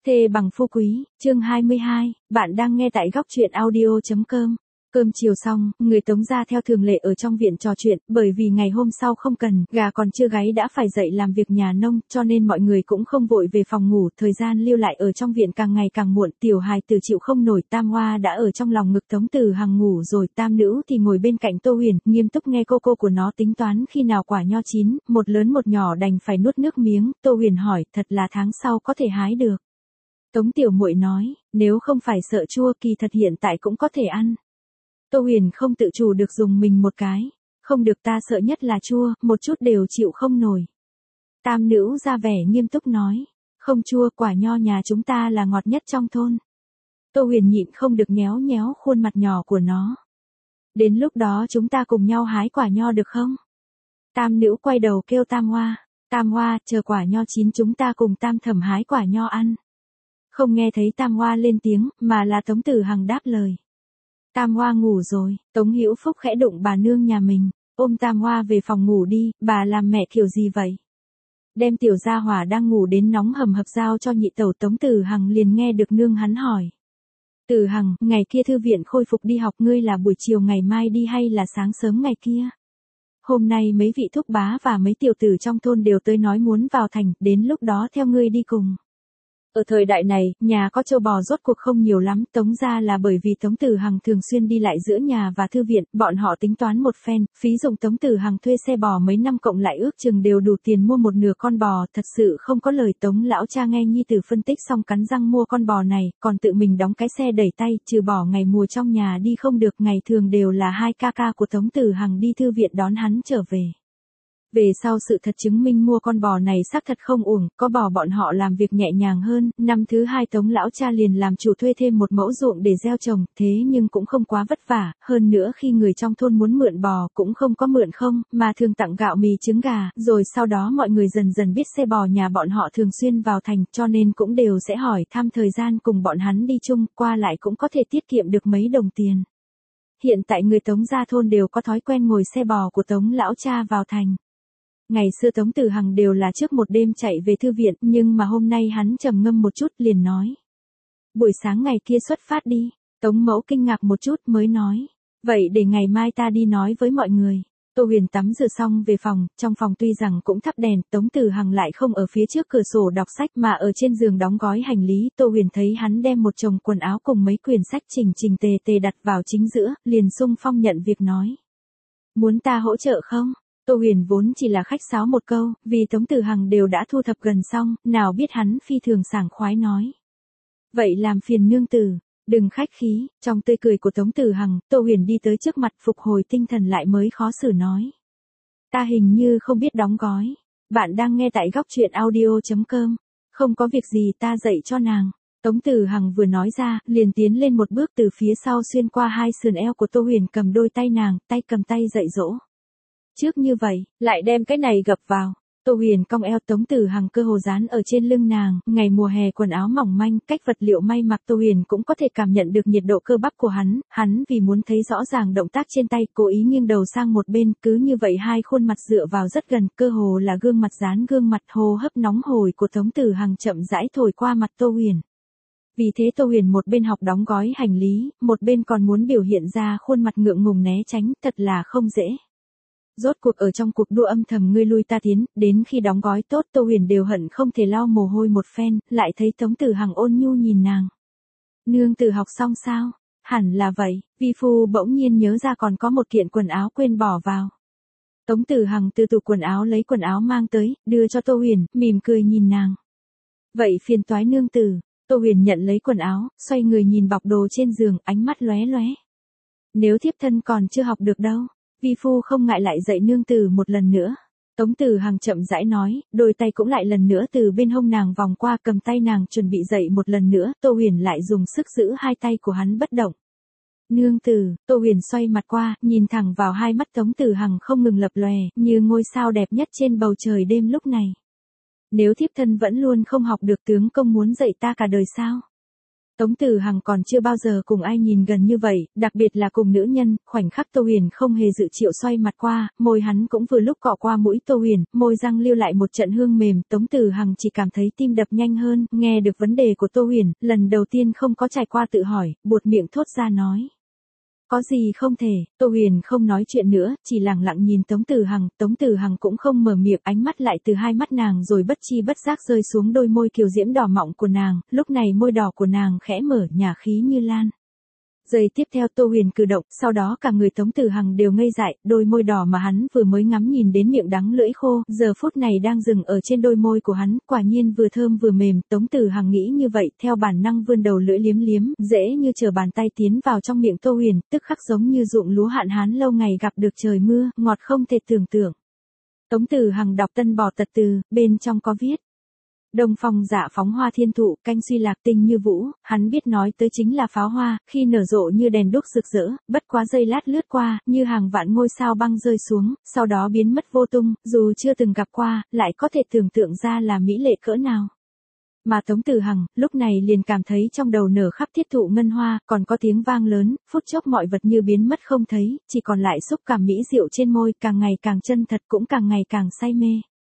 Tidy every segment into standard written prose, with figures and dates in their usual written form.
Thê bằng phu quý, chương 22, bạn đang nghe tại góc truyện audio.com. Cơm chiều xong, người Tống gia theo thường lệ ở trong viện trò chuyện, bởi vì ngày hôm sau không cần, gà còn chưa gáy đã phải dậy làm việc nhà nông, cho nên mọi người cũng không vội về phòng ngủ, thời gian lưu lại ở trong viện càng ngày càng muộn, tiểu hài tử chịu không nổi, Tam Hoa đã ở trong lòng ngực Tống Từ Hằng ngủ rồi, Tam Nữ thì ngồi bên cạnh Tô Huyền, nghiêm túc nghe cô của nó tính toán khi nào quả nho chín, một lớn một nhỏ đành phải nuốt nước miếng, Tô Huyền hỏi, thật là tháng sau có thể hái được. Tống tiểu muội nói, nếu không phải sợ chua kỳ thật hiện tại cũng có thể ăn. Tô Huyền không tự chủ được dùng mình một cái, không được, ta sợ nhất là chua, một chút đều chịu không nổi. Tam Nữ ra vẻ nghiêm túc nói, không chua, quả nho nhà chúng ta là ngọt nhất trong thôn. Tô Huyền nhịn không được nhéo nhéo khuôn mặt nhỏ của nó. Đến lúc đó chúng ta cùng nhau hái quả nho được không? Tam Nữ quay đầu kêu Tam Hoa, chờ quả nho chín chúng ta cùng Tam Thẩm hái quả nho ăn. Không nghe thấy Tam Hoa lên tiếng, mà là Tống Từ Hằng đáp lời. Tam Hoa ngủ rồi, Tống Hữu Phúc khẽ đụng bà nương nhà mình, ôm Tam Hoa về phòng ngủ đi, bà làm mẹ kiểu gì vậy? Đem tiểu gia hỏa đang ngủ đến nóng hầm hập giao cho nhị tẩu. Tống Từ Hằng liền nghe được nương hắn hỏi. Từ Hằng, ngày kia thư viện khôi phục đi học, ngươi là buổi chiều ngày mai đi hay là sáng sớm ngày kia? Hôm nay mấy vị thúc bá và mấy tiểu tử trong thôn đều tới nói muốn vào thành, đến lúc đó theo ngươi đi cùng. Ở thời đại này, nhà có trâu bò rốt cuộc không nhiều lắm, Tống gia là bởi vì Tống Từ Hằng thường xuyên đi lại giữa nhà và thư viện, bọn họ tính toán một phen, phí dùng Tống Từ Hằng thuê xe bò mấy năm cộng lại ước chừng đều đủ tiền mua một nửa con bò, thật sự không có lời. Tống lão cha nghe nhi tử phân tích xong cắn răng mua con bò này, còn tự mình đóng cái xe đẩy tay, trừ bỏ ngày mùa trong nhà đi không được, ngày thường đều là hai ca ca của Tống Từ Hằng đi thư viện đón hắn trở về. Về sau sự thật chứng minh mua con bò này xác thật không uổng, có bò bọn họ làm việc nhẹ nhàng hơn, năm thứ hai Tống lão cha liền làm chủ thuê thêm một mẫu ruộng để gieo trồng, thế nhưng cũng không quá vất vả, hơn nữa khi người trong thôn muốn mượn bò cũng không có mượn không, mà thường tặng gạo mì trứng gà, rồi sau đó mọi người dần dần biết xe bò nhà bọn họ thường xuyên vào thành, cho nên cũng đều sẽ hỏi thăm thời gian cùng bọn hắn đi chung, qua lại cũng có thể tiết kiệm được mấy đồng tiền. Hiện tại người Tống gia thôn đều có thói quen ngồi xe bò của Tống lão cha vào thành. Ngày xưa Tống Từ Hằng đều là trước một đêm chạy về thư viện, nhưng mà hôm nay hắn trầm ngâm một chút liền nói. Buổi sáng ngày kia xuất phát đi. Tống mẫu kinh ngạc một chút mới nói. Vậy để ngày mai ta đi nói với mọi người. Tô Huyền tắm rửa xong về phòng, trong phòng tuy rằng cũng thắp đèn, Tống Từ Hằng lại không ở phía trước cửa sổ đọc sách mà ở trên giường đóng gói hành lý. Tô Huyền thấy hắn đem một chồng quần áo cùng mấy quyển sách chỉnh tề đặt vào chính giữa, liền xung phong nhận việc nói. Muốn ta hỗ trợ không? Tô Huyền vốn chỉ là khách sáo một câu, vì Tống Từ Hằng đều đã thu thập gần xong, nào biết hắn phi thường sảng khoái nói. Vậy làm phiền nương tử, đừng khách khí. Trong tươi cười của Tống Từ Hằng, Tô Huyền đi tới trước mặt phục hồi tinh thần lại mới khó xử nói. Ta hình như không biết đóng gói. Bạn đang nghe tại góc truyện audio.com. Không có việc gì, ta dạy cho nàng. Tống Từ Hằng vừa nói ra, liền tiến lên một bước từ phía sau xuyên qua hai sườn eo của Tô Huyền cầm đôi tay nàng, tay cầm tay dạy dỗ. Trước như vậy, lại đem cái này gập vào. Tô Huyền cong eo, Tống Từ Hằng cơ hồ dán ở trên lưng nàng, ngày mùa hè quần áo mỏng manh, cách vật liệu may mặc Tô Huyền cũng có thể cảm nhận được nhiệt độ cơ bắp của hắn vì muốn thấy rõ ràng động tác trên tay, cố ý nghiêng đầu sang một bên, cứ như vậy hai khuôn mặt dựa vào rất gần, cơ hồ là gương mặt dán gương mặt, hô hấp nóng hổi của Tống Từ Hằng chậm rãi thổi qua mặt Tô Huyền. Vì thế Tô Huyền một bên học đóng gói hành lý, một bên còn muốn biểu hiện ra khuôn mặt ngượng ngùng né tránh, thật là không dễ. Rốt cuộc ở trong cuộc đua âm thầm ngươi lui ta tiến, đến khi đóng gói tốt Tô Huyền đều hận không thể lau mồ hôi một phen, lại thấy Tống Từ Hằng ôn nhu nhìn nàng. Nương tử học xong sao? Hẳn là vậy, vi phu bỗng nhiên nhớ ra còn có một kiện quần áo quên bỏ vào. Tống Từ Hằng từ tủ quần áo lấy quần áo mang tới, đưa cho Tô Huyền, mỉm cười nhìn nàng. Vậy phiền toái nương tử. Tô Huyền nhận lấy quần áo, xoay người nhìn bọc đồ trên giường, ánh mắt lóe lóe. Nếu thiếp thân còn chưa học được đâu. Vi phu không ngại lại dạy nương tử một lần nữa. Tống Từ Hằng chậm rãi nói, đôi tay cũng lại lần nữa từ bên hông nàng vòng qua cầm tay nàng chuẩn bị dạy một lần nữa, Tô Huyền lại dùng sức giữ hai tay của hắn bất động. Nương tử, Tô Huyền xoay mặt qua, nhìn thẳng vào hai mắt Tống Từ Hằng không ngừng lập lòe, như ngôi sao đẹp nhất trên bầu trời đêm lúc này. Nếu thiếp thân vẫn luôn không học được tướng công muốn dạy ta cả đời sao? Tống Tử Hằng còn chưa bao giờ cùng ai nhìn gần như vậy, đặc biệt là cùng nữ nhân, khoảnh khắc Tô Huyền không hề dự triệu xoay mặt qua, môi hắn cũng vừa lúc cọ qua mũi Tô Huyền, môi răng lưu lại một trận hương mềm, Tống Tử Hằng chỉ cảm thấy tim đập nhanh hơn, nghe được vấn đề của Tô Huyền, lần đầu tiên không có trải qua tự hỏi, buột miệng thốt ra nói. Có gì không thể, Tô Huyền không nói chuyện nữa, chỉ lặng lặng nhìn Tống Tử Hằng cũng không mở miệng, ánh mắt lại từ hai mắt nàng rồi bất chi bất giác rơi xuống đôi môi kiều diễm đỏ mọng của nàng, lúc này môi đỏ của nàng khẽ mở nhả khí như lan. Giây tiếp theo Tô Huyền cử động, sau đó cả người Tống Tử Hằng đều ngây dại, đôi môi đỏ mà hắn vừa mới ngắm nhìn đến miệng đắng lưỡi khô, giờ phút này đang dừng ở trên đôi môi của hắn, quả nhiên vừa thơm vừa mềm, Tống Tử Hằng nghĩ như vậy, theo bản năng vươn đầu lưỡi liếm liếm, dễ như trở bàn tay tiến vào trong miệng Tô Huyền, tức khắc giống như ruộng lúa hạn hán lâu ngày gặp được trời mưa, ngọt không thể tưởng tượng. Tống Tử Hằng đọc tân bò tật từ, bên trong có viết. Đông phong dạ phóng hoa thiên thụ, canh suy lạc tinh như vũ, hắn biết nói tới chính là pháo hoa, khi nở rộ như đèn đuốc rực rỡ, bất quá giây lát lướt qua, như hàng vạn ngôi sao băng rơi xuống, sau đó biến mất vô tung, dù chưa từng gặp qua, lại có thể tưởng tượng ra là mỹ lệ cỡ nào. Mà Tống Tử Hằng, lúc này liền cảm thấy trong đầu nở khắp thiết thụ ngân hoa, còn có tiếng vang lớn, phút chốc mọi vật như biến mất không thấy, chỉ còn lại xúc cảm mỹ diệu trên môi, càng ngày càng chân thật cũng càng ngày càng say mê.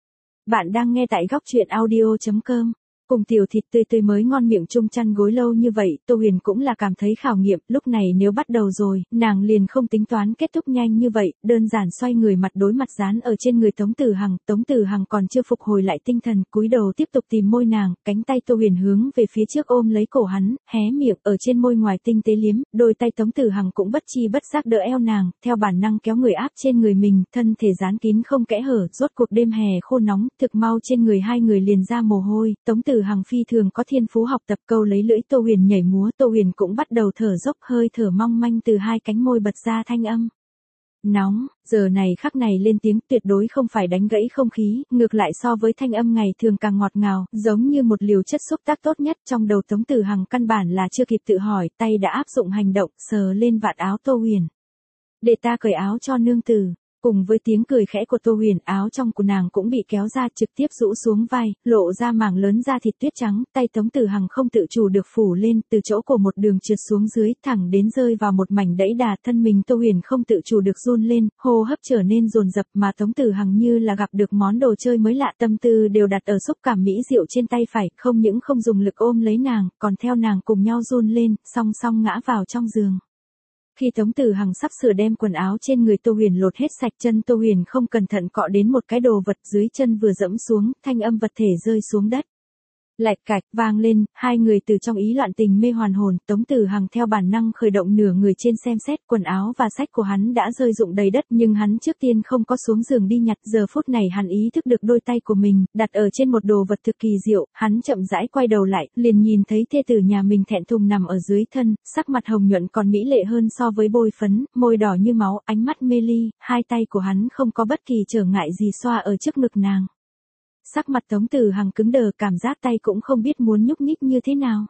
Bạn đang nghe tại góc truyện audio.com. Cùng tiểu thịt tươi tươi mới ngon miệng chung chăn gối lâu như vậy, Tô Huyền cũng là cảm thấy khảo nghiệm, lúc này nếu bắt đầu rồi, nàng liền không tính toán kết thúc nhanh như vậy, đơn giản xoay người mặt đối mặt dán ở trên người Tống Tử Hằng còn chưa phục hồi lại tinh thần, cúi đầu tiếp tục tìm môi nàng, cánh tay Tô Huyền hướng về phía trước ôm lấy cổ hắn, hé miệng, ở trên môi ngoài tinh tế liếm, đôi tay Tống Tử Hằng cũng bất chi bất giác đỡ eo nàng, theo bản năng kéo người áp trên người mình, thân thể dán kín không kẽ hở, rốt cuộc đêm hè khô nóng, thực mau trên người hai người liền ra mồ hôi, Tống Tử Hằng phi thường có thiên phú học tập câu lấy lưỡi Tô Huyền nhảy múa, Tô Huyền cũng bắt đầu thở dốc, hơi thở mong manh từ hai cánh môi bật ra thanh âm. Nóng, giờ này khắc này lên tiếng tuyệt đối không phải đánh gãy không khí, ngược lại so với thanh âm ngày thường càng ngọt ngào, giống như một liều chất xúc tác tốt nhất trong đầu Tống Tử Hằng căn bản là chưa kịp tự hỏi, tay đã áp dụng hành động, sờ lên vạt áo Tô Huyền. Để ta cởi áo cho nương tử. Cùng với tiếng cười khẽ của Tô Huyền, áo trong của nàng cũng bị kéo ra trực tiếp rũ xuống vai, lộ ra mảng lớn da thịt tuyết trắng, tay Tống Tử Hằng không tự chủ được phủ lên, từ chỗ cổ một đường trượt xuống dưới, thẳng đến rơi vào một mảnh đẫy đà, thân mình Tô Huyền không tự chủ được run lên, hô hấp trở nên dồn dập, mà Tống Tử Hằng như là gặp được món đồ chơi mới lạ, tâm tư đều đặt ở xúc cảm mỹ diệu trên tay phải, không những không dùng lực ôm lấy nàng, còn theo nàng cùng nhau run lên, song song ngã vào trong giường. Khi Tống Tử Hằng sắp sửa đem quần áo trên người Tô Huyền lột hết sạch, chân Tô Huyền không cẩn thận cọ đến một cái đồ vật, dưới chân vừa dẫm xuống, thanh âm vật thể rơi xuống đất. Lạch cạch vang lên, hai người từ trong ý loạn tình mê hoàn hồn, Tống Tử Hằng theo bản năng khởi động nửa người trên xem xét, quần áo và sách của hắn đã rơi rụng đầy đất, nhưng hắn trước tiên không có xuống giường đi nhặt, giờ phút này hắn ý thức được đôi tay của mình đặt ở trên một đồ vật thực kỳ diệu, hắn chậm rãi quay đầu lại, liền nhìn thấy thê tử nhà mình thẹn thùng nằm ở dưới thân, sắc mặt hồng nhuận còn mỹ lệ hơn so với bôi phấn, môi đỏ như máu, ánh mắt mê ly, hai tay của hắn không có bất kỳ trở ngại gì xoa ở trước ngực nàng. Sắc mặt Tống Tử Hằng cứng đờ, cảm giác tay cũng không biết muốn nhúc nhích như thế nào.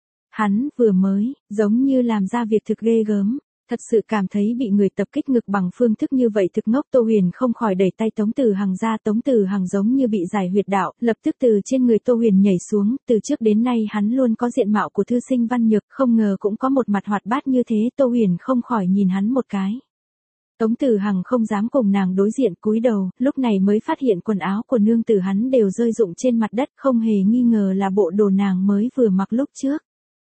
Hắn vừa mới, giống như làm ra việc thực ghê gớm, thật sự cảm thấy bị người tập kích ngực bằng phương thức như vậy thực ngốc. Tô Huyền không khỏi đẩy tay Tống Tử Hằng ra, Tống Tử Hằng giống như bị giải huyệt đạo, lập tức từ trên người Tô Huyền nhảy xuống, từ trước đến nay hắn luôn có diện mạo của thư sinh văn nhược, không ngờ cũng có một mặt hoạt bát như thế, Tô Huyền không khỏi nhìn hắn một cái. Tống Tử Hằng không dám cùng nàng đối diện, cúi đầu, lúc này mới phát hiện quần áo của nương tử hắn đều rơi rụng trên mặt đất, không hề nghi ngờ là bộ đồ nàng mới vừa mặc lúc trước.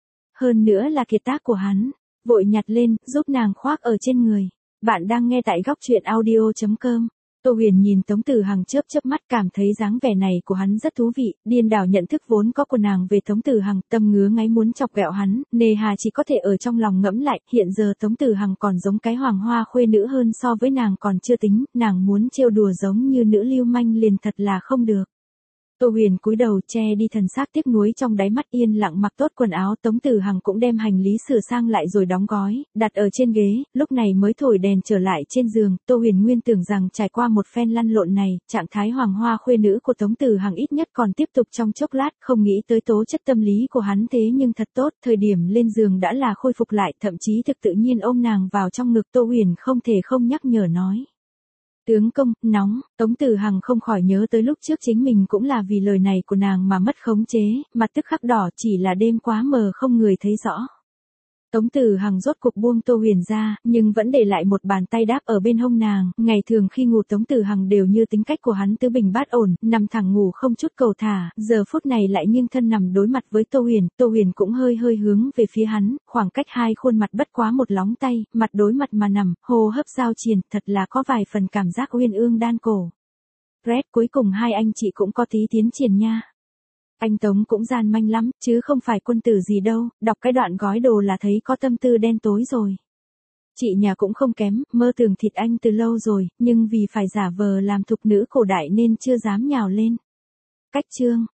Hơn nữa là kiệt tác của hắn, vội nhặt lên, giúp nàng khoác ở trên người. Bạn đang nghe tại góc truyện audio.com. Tô Huyền nhìn Tống Tử Hằng chớp chớp mắt, cảm thấy dáng vẻ này của hắn rất thú vị, điên đảo nhận thức vốn có của nàng về Tống Tử Hằng, tâm ngứa ngáy muốn chọc ghẹo hắn, nề hà chỉ có thể ở trong lòng ngẫm lại, hiện giờ Tống Tử Hằng còn giống cái hoàng hoa khuê nữ hơn so với nàng còn chưa tính, nàng muốn trêu đùa giống như nữ lưu manh liền thật là không được. Tô Huyền cúi đầu che đi thần sắc tiếc nuối trong đáy mắt, yên lặng mặc tốt quần áo. Tống Tử Hằng cũng đem hành lý sửa sang lại rồi đóng gói, đặt ở trên ghế, lúc này mới thổi đèn trở lại trên giường. Tô Huyền nguyên tưởng rằng trải qua một phen lăn lộn này, trạng thái hoàng hoa khuê nữ của Tống Tử Hằng ít nhất còn tiếp tục trong chốc lát, không nghĩ tới tố chất tâm lý của hắn thế nhưng thật tốt, thời điểm lên giường đã là khôi phục lại, thậm chí thực tự nhiên ôm nàng vào trong ngực. Tô Huyền không thể không nhắc nhở nói. Tướng công, nóng, Tống Tử Hằng không khỏi nhớ tới lúc trước chính mình cũng là vì lời này của nàng mà mất khống chế, mặt tức khắc đỏ, chỉ là đêm quá mờ không người thấy rõ. Tống Tử Hằng rốt cục buông Tô Huyền ra, nhưng vẫn để lại một bàn tay đáp ở bên hông nàng, ngày thường khi ngủ Tống Tử Hằng đều như tính cách của hắn tứ bình bát ổn, nằm thẳng ngủ không chút cầu thả, giờ phút này lại nghiêng thân nằm đối mặt với Tô Huyền cũng hơi hơi hướng về phía hắn, khoảng cách hai khuôn mặt bất quá một lóng tay, mặt đối mặt mà nằm, hô hấp giao triền, thật là có vài phần cảm giác uyên ương đan cổ. Red, cuối cùng hai anh chị cũng có tí tiến triển nha. Anh Tống cũng gian manh lắm, chứ không phải quân tử gì đâu, đọc cái đoạn gói đồ là thấy có tâm tư đen tối rồi. Chị nhà cũng không kém, mơ tưởng thịt anh từ lâu rồi, nhưng vì phải giả vờ làm thục nữ cổ đại nên chưa dám nhào lên. Cách chương